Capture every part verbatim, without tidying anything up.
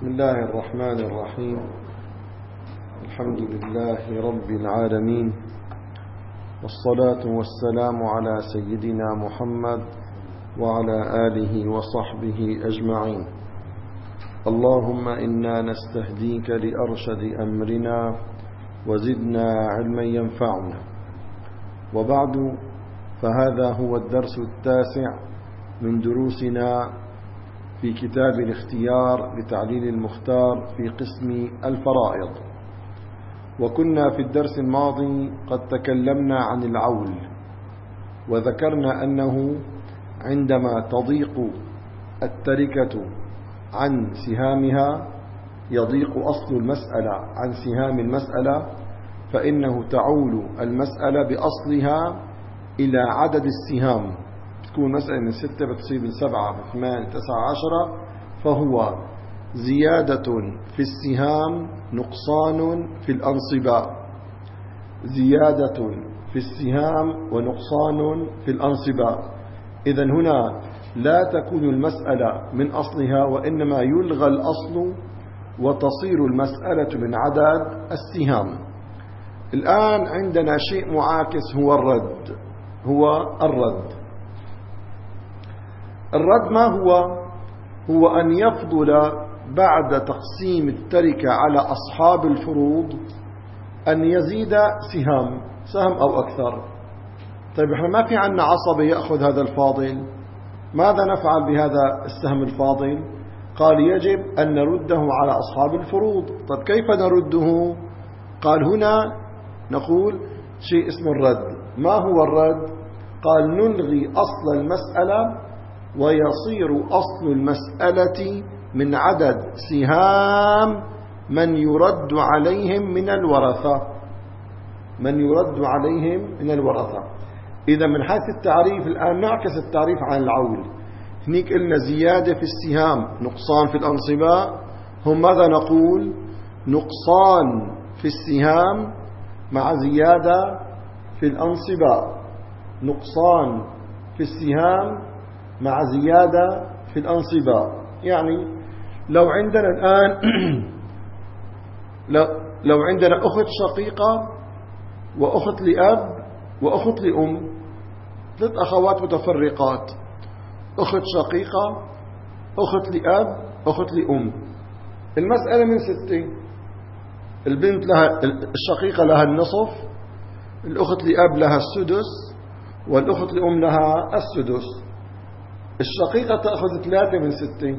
بسم الله الرحمن الرحيم. الحمد لله رب العالمين، والصلاة والسلام على سيدنا محمد وعلى آله وصحبه أجمعين. اللهم إنا نستهديك لأرشد أمرنا وزدنا علما ينفعنا. وبعد، فهذا هو الدرس التاسع من دروسنا في كتاب الاختيار لتعليل المختار في قسم الفرائض. وكنا في الدرس الماضي قد تكلمنا عن العول، وذكرنا أنه عندما تضيق التركة عن سهامها، يضيق أصل المسألة عن سهام المسألة، فإنه تعول المسألة بأصلها إلى عدد السهام. تكون مسألة من ستة بتصير من سبعة ثمانية تسعة عشرة، فهو زيادة في السهام نقصان في الأنصباء، زيادة في السهام ونقصان في الأنصباء. إذن هنا لا تكون المسألة من أصلها، وإنما يلغى الأصل وتصير المسألة من عدد السهام. الآن عندنا شيء معاكس، هو الرد. هو الرد الرد ما هو؟ هو أن يفضل بعد تقسيم التركة على أصحاب الفروض أن يزيد سهام سهم أو أكثر. طيب احنا ما في عنا عصبة يأخذ هذا الفاضل، ماذا نفعل بهذا السهم الفاضل؟ قال يجب أن نرده على أصحاب الفروض. طيب كيف نرده؟ قال هنا نقول شيء اسمه الرد. ما هو الرد؟ قال نلغي أصل المسألة ويصير أصل المسألة من عدد سهام من يرد عليهم من الورثة، من يرد عليهم من الورثة. إذا من حيث التعريف الآن نعكس التعريف عن العول. هنيك قلنا زيادة في السهام نقصان في الأنصباء، هم ماذا نقول؟ نقصان في السهام مع زيادة في الأنصباء، نقصان في السهام مع زيادة في الأنصباء. يعني لو عندنا الآن لو, لو عندنا أخت شقيقة وأخت لأب وأخت لأم، ثلاث أخوات متفرقات، أخت شقيقة، أخت لأب، أخت لأم. المسألة من ستة. البنت لها الشقيقة لها النصف، الأخت لأب لها السدس، والأخت لأم لها السدس. الشقيقة تأخذ ثلاثة من ستة،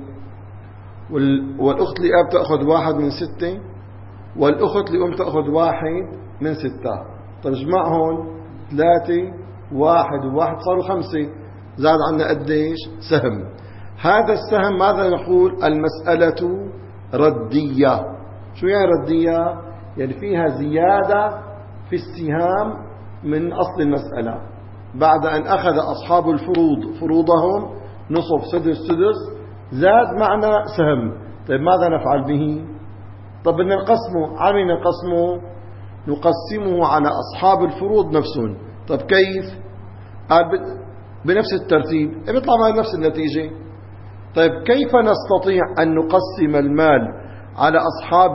والأخت لأب تأخذ واحد من ستة، والأخت لأم تأخذ واحد من ستة. طيب اجمعهم، ثلاثة واحد وواحد صاروا خمسة، زاد عنا قديش؟ سهم. هذا السهم ماذا نقول؟ المسألة ردية. شو يعني ردية؟ يعني فيها زيادة في السهام من أصل المسألة، بعد أن أخذ أصحاب الفروض فروضهم نصف سدس سدس، زاد معنا سهم. طيب ماذا نفعل به؟ طب بدنا نقسمه. على نقسمه؟ نقسمه على أصحاب الفروض نفسهم. طب كيف؟ قال بنفس الترتيب، بيطلع معنا نفس النتيجة. طيب كيف نستطيع أن نقسم المال على أصحاب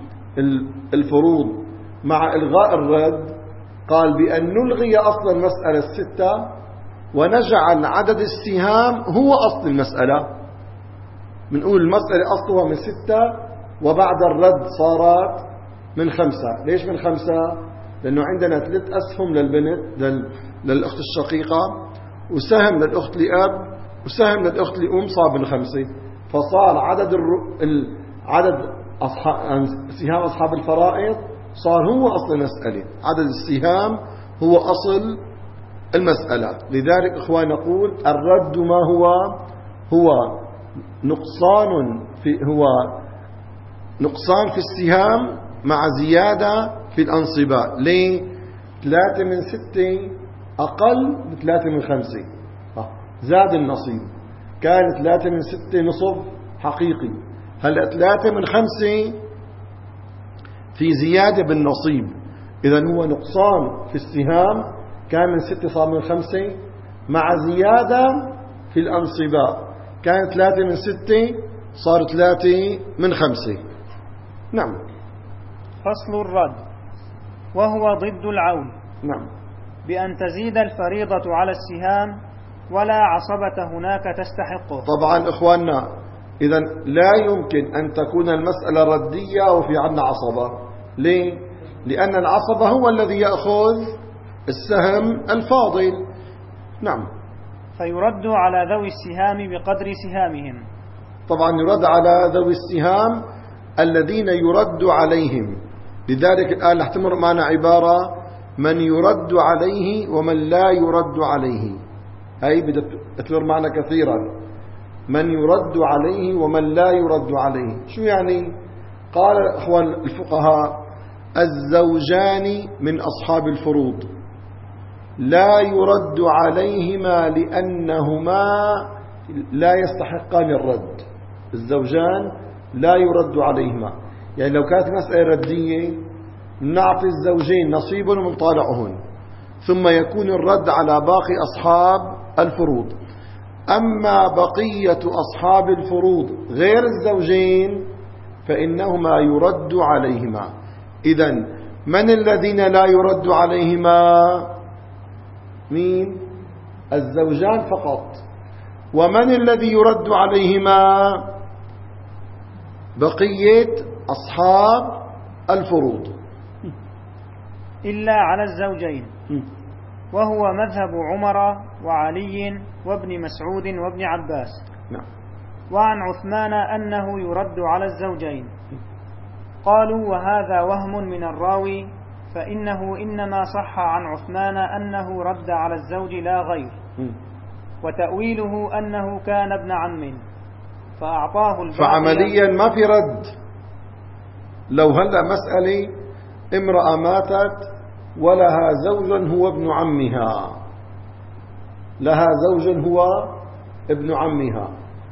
الفروض مع إلغاء الرد؟ قال بأن نلغي أصل المسألة الستة ونجعل عدد السهام هو أصل المسألة. بنقول المسألة أصلها من ستة، وبعد الرد صارت من خمسة. ليش من خمسة؟ لأنه عندنا ثلاث أسهم للبنت لل... للأخت الشقيقة، وسهم للأخت لأب، وسهم للأخت لأم، صار من خمسة. فصار عدد الر... ال... عدد أصحاب... سهام أصحاب الفرائض صار هو أصل المسألة. عدد السهام هو أصل المسألة. لذلك إخوان نقول الرد ما هو؟ هو نقصان في هو نقصان في السهام مع زيادة في الأنصباء. ليه؟ ثلاثة من ستة أقل من ثلاثة من خمسة، زاد النصيب. كان ثلاثة من ستة نصف حقيقي، هلأ ثلاثة من خمسة في زيادة بالنصيب. إذن هو نقصان في السهام، كان من ستة صار من خمسة، مع زيادة في الأنصباء. كان ثلاثة من ستة صار ثلاثة من خمسة. نعم. فصل الرد، وهو ضد العول. نعم. بأن تزيد الفريضة على السهام ولا عصبة هناك تستحقه. طبعا إخواننا، إذن لا يمكن أن تكون المسألة ردية وفي عنا عصبة. ليه؟ لأن العصبة هو الذي يأخذ السهم الفاضل. نعم. فيرد على ذوي السهام بقدر سهامهم. طبعا يرد على ذوي السهام الذين يرد عليهم. لذلك الآن رح تمر معنا عبارة من يرد عليه ومن لا يرد عليه. هاي بدها تمر معنا كثيرا. من يرد عليه ومن لا يرد عليه. شو يعني؟ قال إخوان الفقهاء الزوجان من أصحاب الفروض لا يرد عليهما لأنهما لا يستحقان الرد. الزوجان لا يرد عليهما، يعني لو كانت مسألة ردية نعطي الزوجين نصيبهم ونطالعهن، ثم يكون الرد على باقي أصحاب الفروض. أما بقية أصحاب الفروض غير الزوجين فإنهما يرد عليهما. إذن من الذين لا يرد عليهما؟ مين؟ الزوجان فقط. ومن الذي يرد عليهما؟ بقية أصحاب الفروض إلا على الزوجين، وهو مذهب عمر وعلي وابن مسعود وابن عباس. نعم. وعن عثمان أنه يرد على الزوجين. قالوا وهذا وهم من الراوي، فإنه إنما صح عن عثمان أنه رد على الزوج لا غير، وتأويله أنه كان ابن عم فأعطاه الباقي. فعمليا ما في رد. لو هلأ مسألة امرأة ماتت ولها زوج هو ابن عمها، لها زوج هو ابن عمها،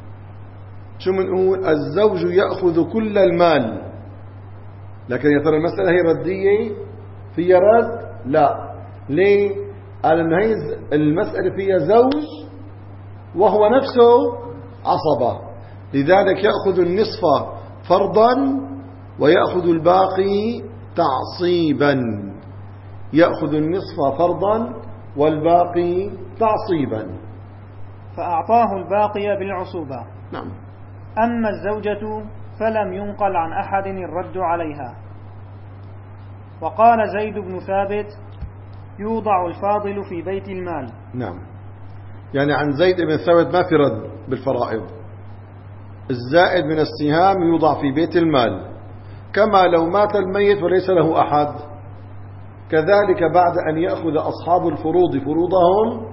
شو منقول؟ الزوج يأخذ كل المال. لكن يا ترى المسألة هي ردية فيها رد؟ لا. ليه؟ قال إن هي المسألة فيها زوج وهو نفسه عصبة، لذلك يأخذ النصف فرضا ويأخذ الباقي تعصيبا. يأخذ النصف فرضا والباقي تعصيبا. فأعطاه الباقي بالعصوبة. نعم. أما الزوجة فلم ينقل عن أحد الرد عليها. وقال زيد بن ثابت يوضع الفاضل في بيت المال. نعم. يعني عن زيد بن ثابت ما في رد بالفرائض. الزائد من السهام يوضع في بيت المال، كما لو مات الميت وليس له أحد، كذلك بعد أن يأخذ أصحاب الفروض فروضهم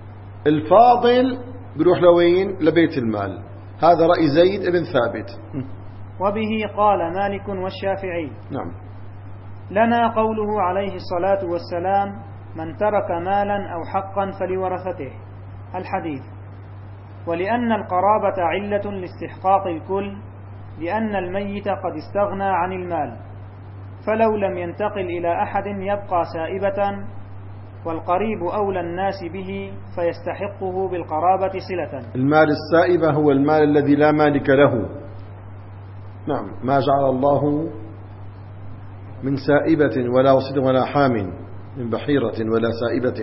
الفاضل بيروح لوين؟ لبيت المال. هذا رأي زيد بن ثابت. وبه قال مالك والشافعي. نعم. لنا قوله عليه الصلاة والسلام من ترك مالا أو حقا فلورثته، الحديث. ولأن القرابة علة لاستحقاق الكل، لأن الميت قد استغنى عن المال، فلو لم ينتقل إلى أحد يبقى سائبة، والقريب أولى الناس به فيستحقه بالقرابة صلة. المال السائبة هو المال الذي لا مالك له. نعم. ما جعل الله من سائبة ولا وصيد ولا حام، من بحيرة ولا سائبة،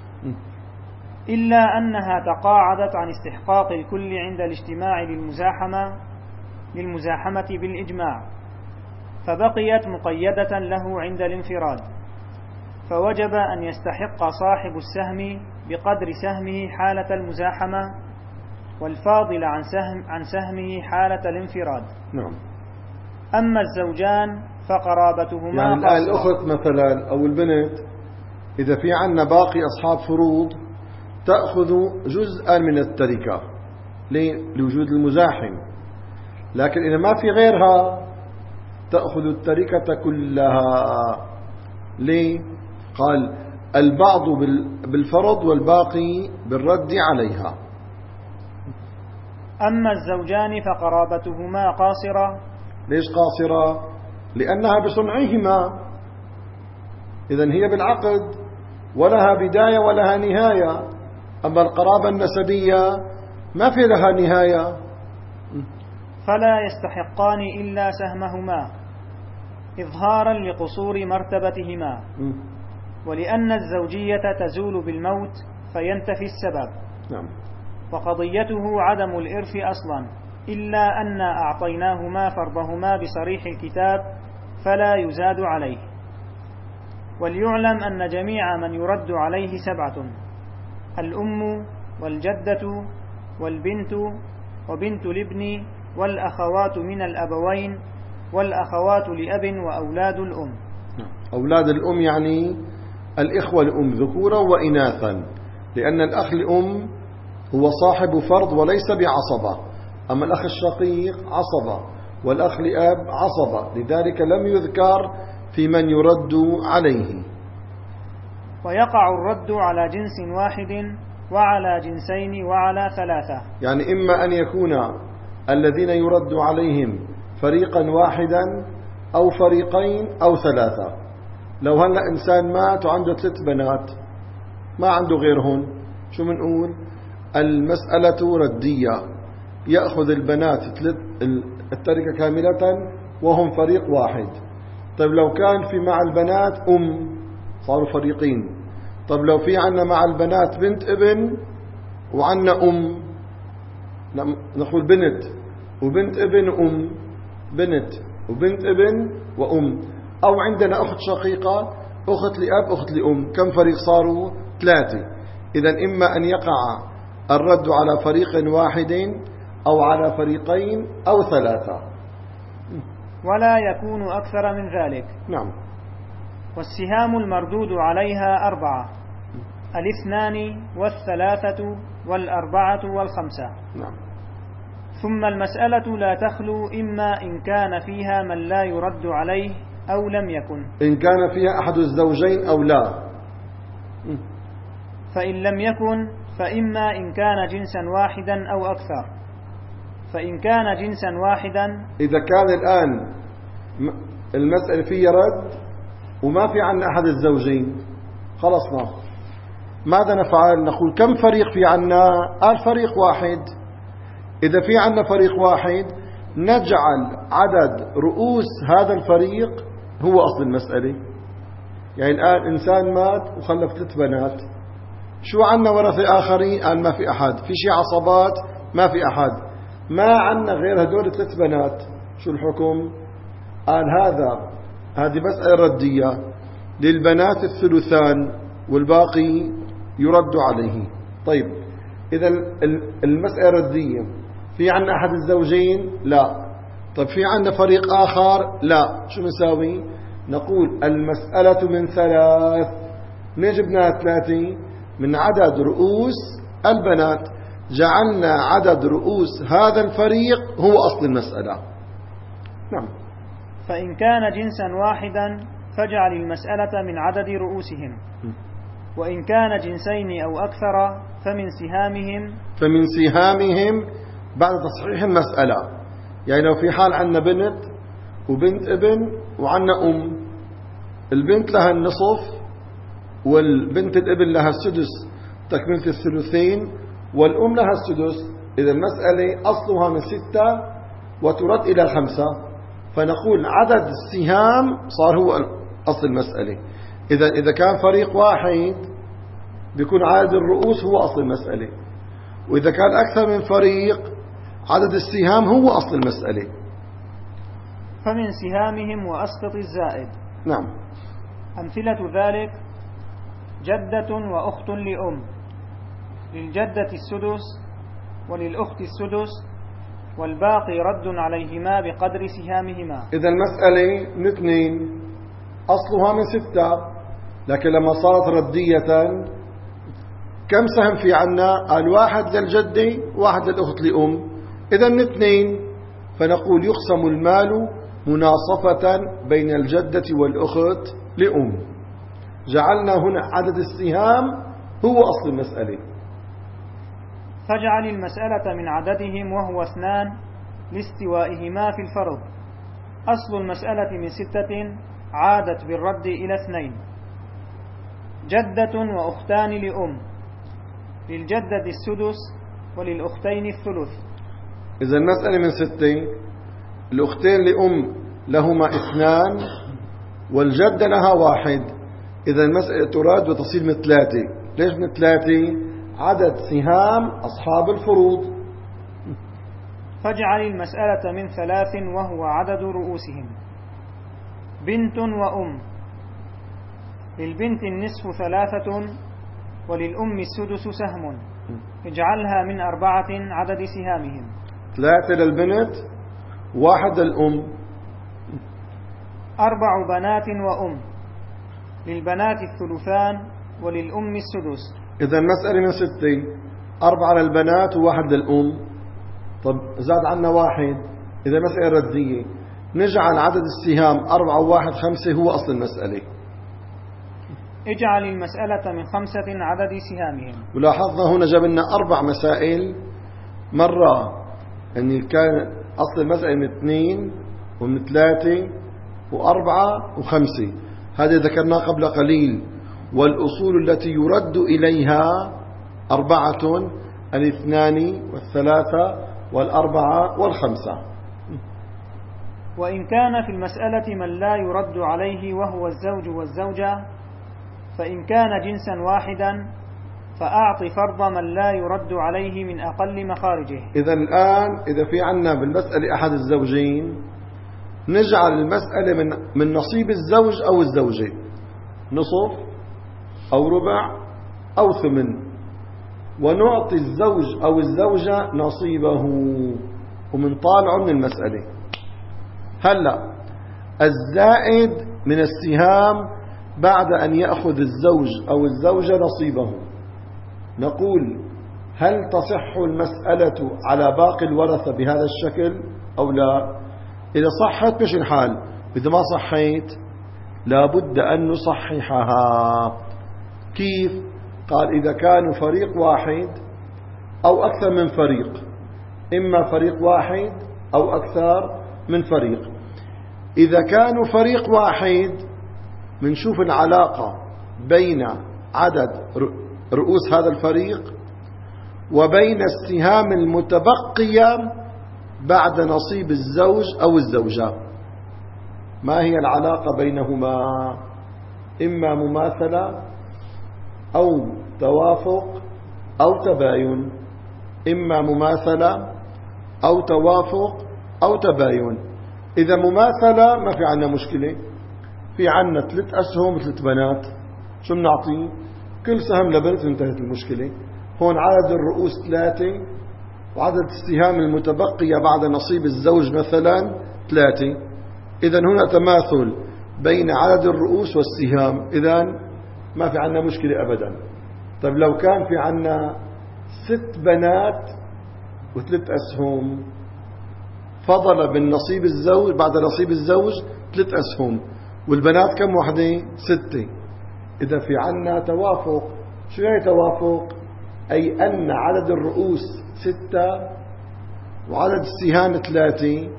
إلا أنها تقاعدت عن استحقاق الكل عند الاجتماع للمزاحمة للمزاحمة بالإجماع، فبقيت مقيدة له عند الانفراد، فوجب أن يستحق صاحب السهم بقدر سهمه حالة المزاحمة، والفاضل عن سهم عن سهمه حالة الانفراد. نعم. أما الزوجان فقرابتهما يعني الآن الأخت مثلا أو البنت إذا في عنا باقي أصحاب فروض تأخذ جزءا من التركة لوجود المزاحم، لكن إذا ما في غيرها تأخذ التركة كلها. ليه؟ قال البعض بالفرض والباقي بالرد عليها. أما الزوجان فقرابتهما قاصرة. ليش قاصرة؟ لأنها بصنعهما، إذن هي بالعقد ولها بداية ولها نهاية. أما القرابة النسبية ما في لها نهاية. فلا يستحقان إلا سهمهما إظهارا لقصور مرتبتهما، ولأن الزوجية تزول بالموت فينتفي السبب. نعم. وقضيته عدم الإرث أصلا، إلا أن أعطيناهما فرضهما بصريح الكتاب فلا يزاد عليه. وليعلم أن جميع من يرد عليه سبعة: الأم والجدة والبنت وبنت الابن والأخوات من الأبوين والأخوات لأب وأولاد الأم. أولاد الأم يعني الإخوة الأم ذكورا وإناثا، لأن الأخ الأم هو صاحب فرض وليس بعصبة، أما الأخ الشقيق عصبة والأخ لأب عصبة، لذلك لم يذكر في من يرد عليه. ويقع الرد على جنس واحد وعلى جنسين وعلى ثلاثة، يعني إما أن يكون الذين يرد عليهم فريقا واحدا أو فريقين أو ثلاثة. لو هلأ إنسان مات وعنده ثلاث بنات ما عنده غيرهن، شو منقول؟ المسألة ردية، يأخذ البنات التركة كاملة وهم فريق واحد. طيب لو كان في مع البنات أم صاروا فريقين. طيب لو في عنا مع البنات بنت ابن وعنا أم، نقول بنت وبنت ابن وأم، بنت وبنت ابن وأم. أو عندنا أخت شقيقة، أخت لأب أخت لأم، كم فريق صاروا؟ ثلاثة. إذن إما أن يقع الرد على فريق واحد أو على فريقين أو ثلاثة، ولا يكون أكثر من ذلك. نعم. والسهام المردود عليها أربعة: الاثنان والثلاثة والأربعة والخمسة. نعم. ثم المسألة لا تخلو إما إن كان فيها من لا يرد عليه أو لم يكن، إن كان فيها أحد الزوجين أو لا. فإن لم يكن فإما إن كان جنسا واحدا أو أكثر. فإن كان جنسا واحدا، إذا كان الآن المسألة فيها رد وما في عنا أحد الزوجين، خلصنا ماذا نفعل؟ نقول كم فريق في عنا؟ قال فريق واحد. إذا في عنا فريق واحد نجعل عدد رؤوس هذا الفريق هو أصل المسألة. يعني الآن إنسان مات وخلف ثلاث بنات، شو عنا ورثة آخرين؟ قال ما في أحد. في شيء عصبات؟ ما في أحد. ما عنا غير هدول ثلاث بنات، شو الحكم؟ قال هذا هذه مسألة ردية، للبنات الثلثان والباقي يرد عليه. طيب إذا المسألة ردية، في عنا أحد الزوجين؟ لا. طيب في عنا فريق آخر؟ لا. شو نساوي؟ نقول المسألة من ثلاث. من جبناها ثلاثة؟ من عدد رؤوس البنات، جعلنا عدد رؤوس هذا الفريق هو أصل المسألة. نعم. فإن كان جنسا واحدا فاجعل المسألة من عدد رؤوسهم، وإن كان جنسين أو أكثر فمن سهامهم فمن سهامهم بعد تصحيح المسألة. يعني لو في حال عنا بنت وبنت ابن وعنا أم، البنت لها النصف والبنت الابن لها السدس تكملة الثلثين، والأم لها السدس. إذا المسألة أصلها من ستة وترد إلى خمسة، فنقول عدد السهام صار هو أصل المسألة. إذا إذا كان فريق واحد بيكون عدد الرؤوس هو أصل المسألة، وإذا كان أكثر من فريق عدد السهام هو أصل المسألة. فمن سهامهم وأسقط الزائد. نعم. أمثلة ذلك: جدة وأخت لأم، للجدة السدس وللأخت السدس، والباقي رد عليهما بقدر سهامهما. إذا المسألة من اثنين أصلها من ستة، لكن لما صارت ردية كم سهم في عنا؟ قال واحد للجدة واحد للأخت لأم. إذا من اثنين، فنقول يقسم المال مناصفة بين الجدة والأخت لأم. جعلنا هنا عدد السهام هو أصل المسألة. فاجعل المسألة من عددهم وهو اثنان لاستوائهما في الفرض. أصل المسألة من ستة عادت بالرد إلى اثنين. جدة وأختان لأم، للجدة السدس وللأختين الثلث. إذا المسألة من ستة، الأختين لأم لهما اثنان والجدة لها واحد، إذا المسألة تراد وتصير من ثلاثة. ليش من ثلاثة؟ عدد سهام أصحاب الفروض. فاجعل المسألة من ثلاث وهو عدد رؤوسهم. بنت وأم. للبنت النصف ثلاثة وللأم السدس سهم، اجعلها من أربعة عدد سهامهم. ثلاثة للبنت واحد للأم. أربع بنات وأم. للبنات الثلثان وللأم السدس. إذا المسألة من ستة، أربعة للبنات وواحد للأم. طب زاد عنا واحد، إذا مسألة ردية نجعل عدد السهام أربعة وواحد خمسة هو أصل المسألة. اجعل المسألة من خمسة عدد سهامهم. ولاحظنا هنا جاب لنا أربع مسائل، مرة يعني كان أصل المسألة من اثنين ومن ثلاثة وأربعة وخمسة، هذا ذكرناه قبل قليل. والأصول التي يرد إليها أربعة، الاثنان والثلاثة والأربعة والخمسة. وإن كان في المسألة من لا يرد عليه وهو الزوج والزوجة، فإن كان جنسا واحدا فأعط فرض من لا يرد عليه من أقل مخارجه. إذا الآن إذا في عنا بالمسألة أحد الزوجين، نجعل المسألة من من نصيب الزوج أو الزوجة، نصف أو ربع أو ثمن، ونعطي الزوج أو الزوجة نصيبه ومن طالعه من المسألة. هلأ الزائد من السهام بعد أن يأخذ الزوج أو الزوجة نصيبه، نقول هل تصح المسألة على باقي الورثة بهذا الشكل أو لا؟ إذا صحت مش الحال، إذا ما صحيت لابد أن نصححها. كيف؟ قال إذا كانوا فريق واحد أو أكثر من فريق، إما فريق واحد أو أكثر من فريق. إذا كانوا فريق واحد منشوف العلاقة بين عدد رؤوس هذا الفريق وبين السهام المتبقية بعد نصيب الزوج أو الزوجة. ما هي العلاقة بينهما؟ إما مماثلة أو توافق أو تباين. إما مماثلة أو توافق أو تباين. إذا مماثلة ما في عنا مشكلة، في عنا ثلاث أسهم وثلاث بنات، شو بنعطيه؟ كل سهم لبنت انتهت المشكلة. هون عدد الرؤوس ثلاثة وعدد السهام المتبقية بعد نصيب الزوج مثلا ثلاثة، إذن هنا تماثل بين عدد الرؤوس والسهام، إذن ما في عنا مشكلة أبدا. طيب لو كان في عنا ست بنات وثلاث أسهم، فضل بالنصيب الزوج بعد نصيب الزوج ثلاث أسهم، والبنات كم وحدة؟ ستة. إذا في عنا توافق. شو يعني توافق؟ أي أن عدد الرؤوس ستة وعدد السهام ثلاثة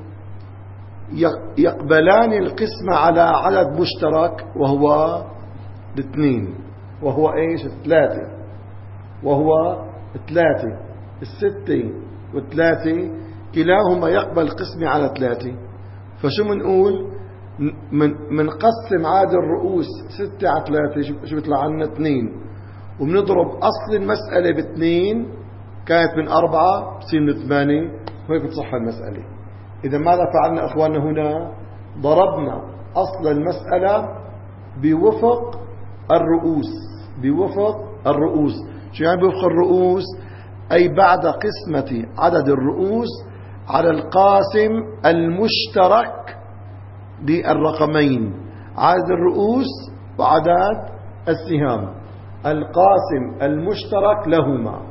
يقبلان القسمة على عدد مشترك وهو الاثنين، وهو ايش؟ الثلاثة، وهو ثلاثة. الستة والثلاثة كلاهما يقبل قسمة على ثلاثة. فشو منقول؟ من منقسم عدد الرؤوس ستة على ثلاثة، شو بيطلع عنا؟ اثنين. وبنضرب أصل المسألة باثنين، كانت من أربعة بصير من ثمانية، وهيك بتصح المسألة. إذا ماذا فعلنا أخواننا هنا؟ ضربنا أصل المسألة بوفق الرؤوس. بوفق الرؤوس. شو يعني بوفق الرؤوس؟ أي بعد قسمة عدد الرؤوس على القاسم المشترك للرقمين، عدد الرؤوس وعدد السهام، القاسم المشترك لهما.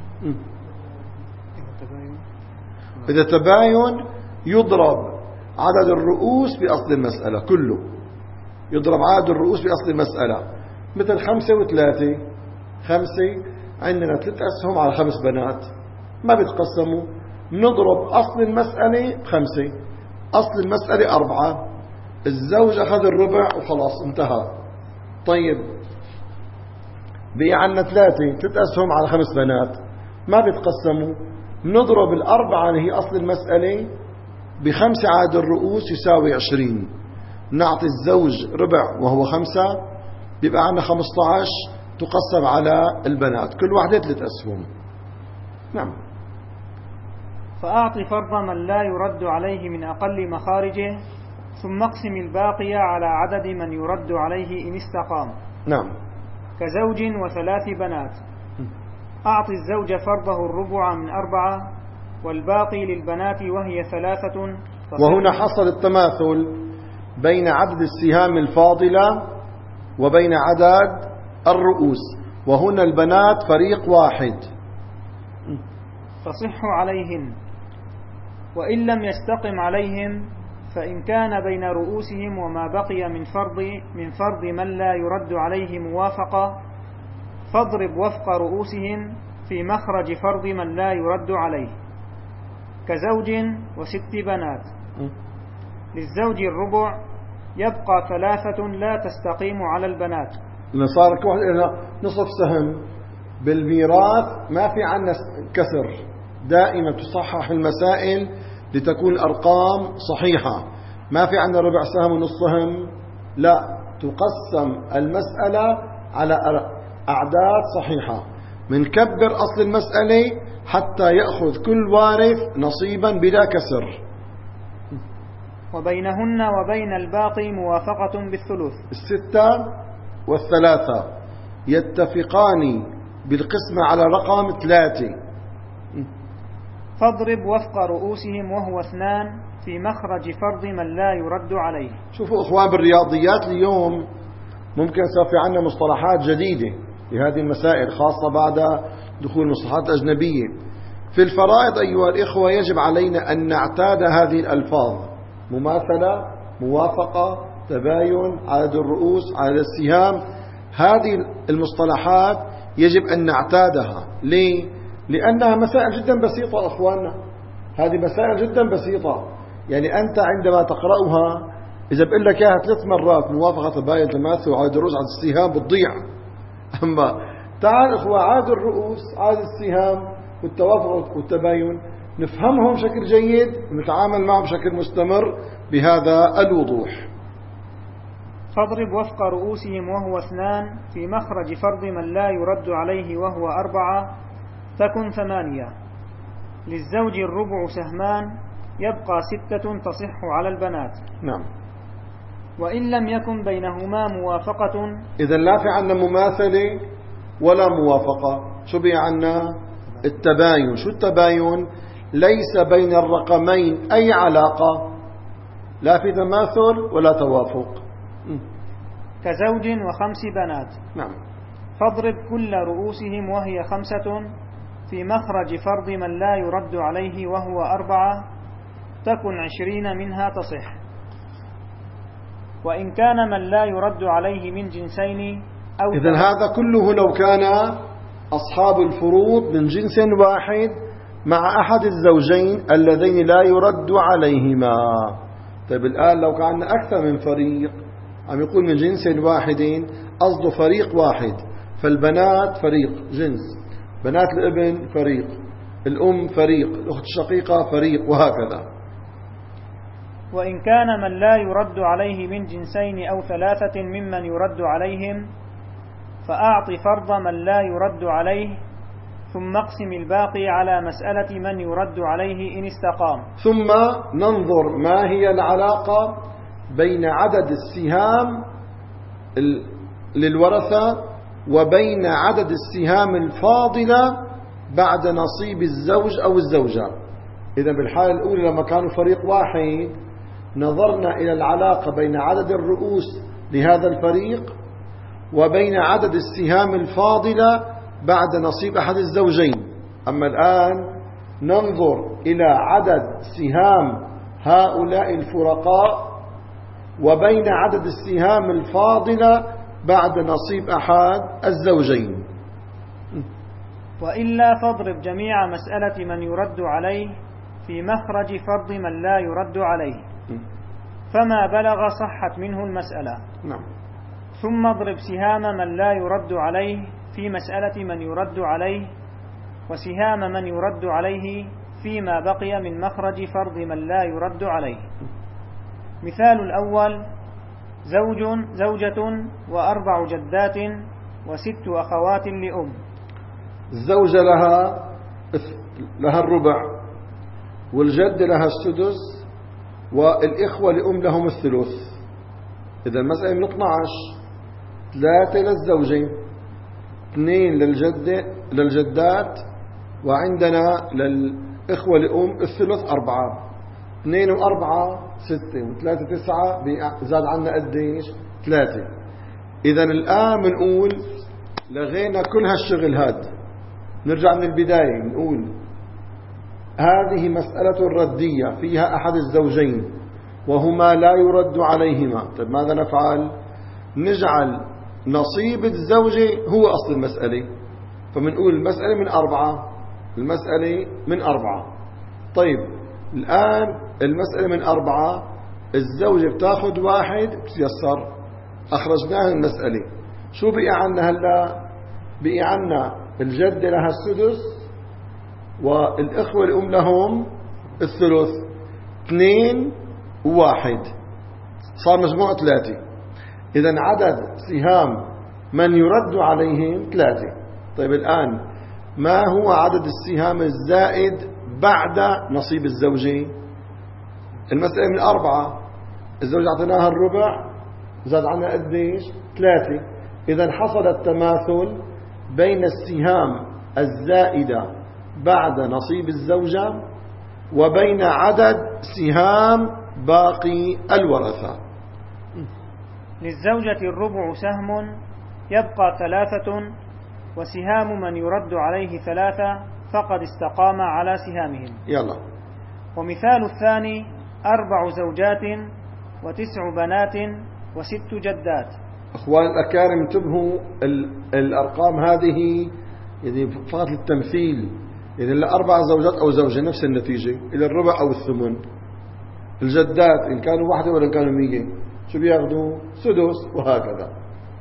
إذا تباين يضرب عدد الرؤوس بأصل المسألة كله، يضرب عدد الرؤوس بأصل المسألة. مثل خمسة وثلاثة، خمسة عندنا ثلاث أسهم على خمس بنات ما بيتقسموا، نضرب أصل المسألة بخمسة، أصل المسألة أربعة، الزوج أخذ الربع وخلاص انتهى. طيب بقي عنا ثلاثة، ثلاث أسهم على خمس بنات ما بيتقسموا، نضرب الأربعة اللي هي أصل المسألة بخمسة عدد الرؤوس يساوي عشرين، نعطي الزوج ربع وهو خمسة، بيبقى عندنا خمسة عشر تقسم على البنات، كل واحدة ثلاث أسهم. نعم. فأعطي فرض من لا يرد عليه من أقل مخارجه، ثم اقسم الباقي على عدد من يرد عليه إن استقام. نعم. كزوج وثلاث بنات. أعطي الزوج فرضه الربع من أربعة، والباقي للبنات وهي ثلاثة. وهنا حصل التماثل بين عدد السهام الفاضلة وبين عدد الرؤوس، وهنا البنات فريق واحد. تصح عليهن، وإن لم يستقم عليهم فإن كان بين رؤوسهم وما بقي من فرض من فرض من لا يرد عليه موافقة، فاضرب وفق رؤوسهم في مخرج فرض من لا يرد عليه. كزوج وست بنات. للزوج الربع، يبقى ثلاثة لا تستقيم على البنات. صار كل واحد نصف سهم بالميراث، ما في عنا كسر، دائما تصحح المسائل لتكون الأرقام صحيحة، ما في عنا ربع سهم ونص سهم، لا، تقسم المسألة على أعداد صحيحة، منكبر أصل المسألة حتى يأخذ كل وارث نصيبا بلا كسر. وبينهن وبين الباقي موافقة بالثلث. الستة والثلاثة يتفقان بالقسمة على رقم ثلاثة. فاضرب وفق رؤوسهم وهو اثنان في مخرج فرض من لا يرد عليه. شوفوا إخوان، بالرياضيات اليوم ممكن صار في عنا مصطلحات جديدة لهذه المسائل، خاصة بعد دخول مصطلحات أجنبية. في الفرائض أيها الإخوة يجب علينا أن نعتاد هذه الألفاظ: مماثلة، موافقة، تباين، عدد الرؤوس، عدد السهام. هذه المصطلحات يجب أن نعتادها. ليه؟ لأنها مسائل جدا بسيطة أخواننا، هذه مسائل جدا بسيطة. يعني أنت عندما تقرأها إذا بقول لك إياها ثلاث مرات: موافقة، تباين، تماثل، وعدد الرؤوس، عدد السهام، بتضيع. أما تعال إخوة، عدد الرؤوس، عدد السهام، والتوافق والتباين نفهمهم بشكل جيد ونتعامل معهم بشكل مستمر بهذا الوضوح. فاضرب وفق رؤوسهم وهو اثنان في مخرج فرض من لا يرد عليه وهو أربعة، تكن ثمانية. للزوج الربع سهمان، يبقى ستة تصح على البنات. نعم. وإن لم يكن بينهما موافقة، إذا لا في عنا مماثلة ولا موافقة، شو بي عنا؟ التباين. شو التباين؟ ليس بين الرقمين أي علاقة، لا في تماثل ولا توافق. كزوج وخمس بنات. نعم. فاضرب كل رؤوسهم وهي خمسة في مخرج فرض من لا يرد عليه وهو أربعة، تكن عشرين منها تصح. وإن كان من لا يرد عليه من جنسين أو إذن هذا كله لو كان أصحاب الفروض من جنس واحد مع أحد الزوجين اللذين لا يرد عليهما. طيب الآن لو كان أكثر من فريق، عم يقول من جنس واحد، قصده فريق واحد، فالبنات فريق جنس، بنات الابن فريق، الأم فريق، الأخت الشقيقة فريق، وهكذا. وإن كان من لا يرد عليه من جنسين أو ثلاثة ممن يرد عليهم، فأعط فرض من لا يرد عليه، ثم اقسم الباقي على مسألة من يرد عليه إن استقام. ثم ننظر ما هي العلاقة بين عدد السهام للورثة وبين عدد السهام الفاضلة بعد نصيب الزوج أو الزوجة. إذا بالحالة الأولى لما كانوا فريق واحد نظرنا إلى العلاقة بين عدد الرؤوس لهذا الفريق وبين عدد السهام الفاضلة بعد نصيب أحد الزوجين. أما الآن ننظر إلى عدد سهام هؤلاء الفرقاء وبين عدد السهام الفاضلة بعد نصيب أحد الزوجين. وإلا فاضرب جميع مسألة من يرد عليه في مخرج فرض من لا يرد عليه، فما بلغ صحت منه المسألة. نعم. ثم اضرب سهام من لا يرد عليه في مسألة من يرد عليه، وسهام من يرد عليه فيما بقي من مخرج فرض من لا يرد عليه. مثال الأول: زوج زوجة وأربع جدات وست أخوات لأم. الزوجة لها لها الربع، والجد لها السدس، والإخوة لأم لهم الثلث. إذا المسألة من اثني عشر، ثلاثة للزوجين، اثنين للجد للجدات، وعندنا للإخوة لأم الثلث أربعة. اثنين وأربعة ستة، وثلاثة تسعة، زاد عنا قديش؟ ثلاثة. إذا الآن بنقول لغينا كل هالشغل هاد، نرجع من البداية نقول هذه مسألة ردية فيها أحد الزوجين وهما لا يرد عليهما. طيب ماذا نفعل؟ نجعل نصيب الزوجة هو أصل المسألة، فمنقول المسألة من أربعة، المسألة من أربعة. طيب الآن المسألة من أربعة، الزوجة بتاخد واحد بتيسر، أخرجناها المسألة. شو بقي عنا هلا؟ بقي عنا الجد لها السدس، والإخوة الأم لهم الثلث. اثنين وواحد صار مجموع ثلاثة. إذا عدد سهام من يرد عليهم ثلاثة. طيب الآن ما هو عدد السهام الزائد بعد نصيب الزوجة؟ المسألة من أربعة، الزوجة أعطيناها الربع، زاد عنا قديش؟ ثلاثة. إذا حصل التماثل بين السهام الزائدة بعد نصيب الزوجة وبين عدد سهام باقي الورثة. للزوجة الربع سهم يبقى ثلاثة، وسهام من يرد عليه ثلاثة، فقد استقام على سهامهم. يلا. ومثال الثاني: أربع زوجات وتسع بنات وست جدات. أخوان الأكارم انتبهوا، الأرقام هذه يعني فقط للتمثيل. يعني لأربع زوجات أو زوجة نفس النتيجة، إلى الربع أو الثمن. الجدات إن كانوا واحدة ولا كانوا مية شو بياخدوا؟ سدس، وهكذا.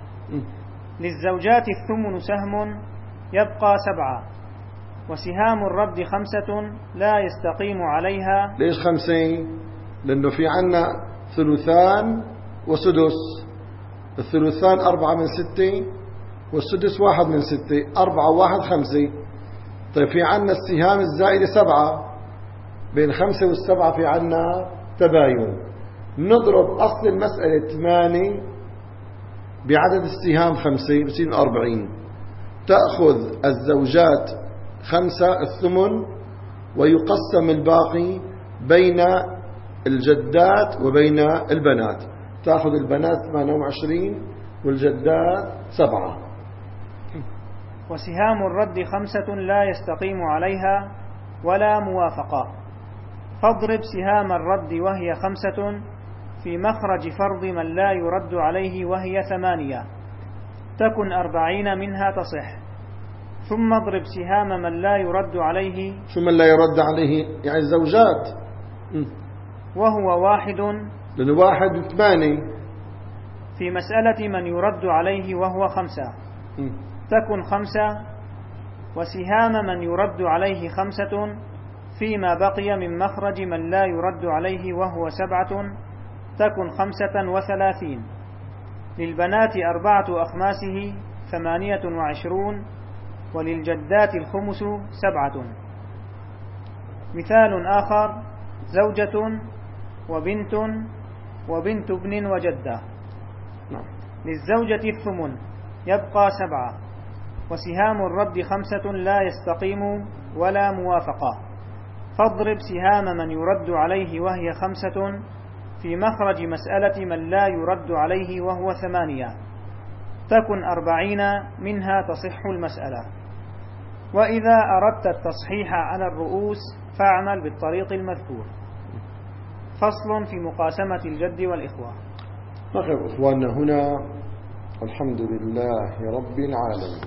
للزوجات الثمن سهم يبقى سبعة، وسهام الرد خمسة لا يستقيم عليها. ليش خمسة؟ لأنه في عنا ثلثان وسدس. الثلثان أربعة من ستة، والسدس واحد من ستة، أربعة واحد خمسة. طيب في عنا السهام الزائدة سبعة، بين خمسة والسبعة في عنا تباين. نضرب أصل المسألة ثمانية بعدد السهام خمسة، بصير أربعين. تأخذ الزوجات خمسة الثمن، ويقسم الباقي بين الجدات وبين البنات. تأخذ البنات ثمانية وعشرين والجدات سبعة. وسهام الرد خمسة لا يستقيم عليها ولا موافقة، فاضرب سهام الرد وهي خمسة في مخرج فرض من لا يرد عليه وهي ثمانية، تكن أربعين منها تصح. ثم اضرب سهام من لا يرد عليه. شو من لا يرد عليه؟ يعني الزوجات، وهو واحد، لأنه واحد وثمانية في مسألة من يرد عليه وهو خمسة، م. تكن خمسة. وسهام من يرد عليه خمسة فيما بقي من مخرج من لا يرد عليه وهو سبعة، تكن خمسة وثلاثين. للبنات أربعة أخماسه ثمانية وعشرون، وللجدات الخمس سبعة. مثال آخر: زوجة وبنت وبنت ابن وجدة. للزوجة الثمن يبقى سبعة، وسهام الرد خمسة لا يستقيم ولا موافقة، فاضرب سهام من يرد عليه وهي خمسة في مخرج مسألة من لا يرد عليه وهو ثمانية، تكن أربعين منها تصح المسألة. وإذا أردت التصحيح على الرؤوس فاعمل بالطريق المذكور. فصل في مقاسمة الجد والإخوة. نقف إخواننا هنا. الحمد لله رب العالمين.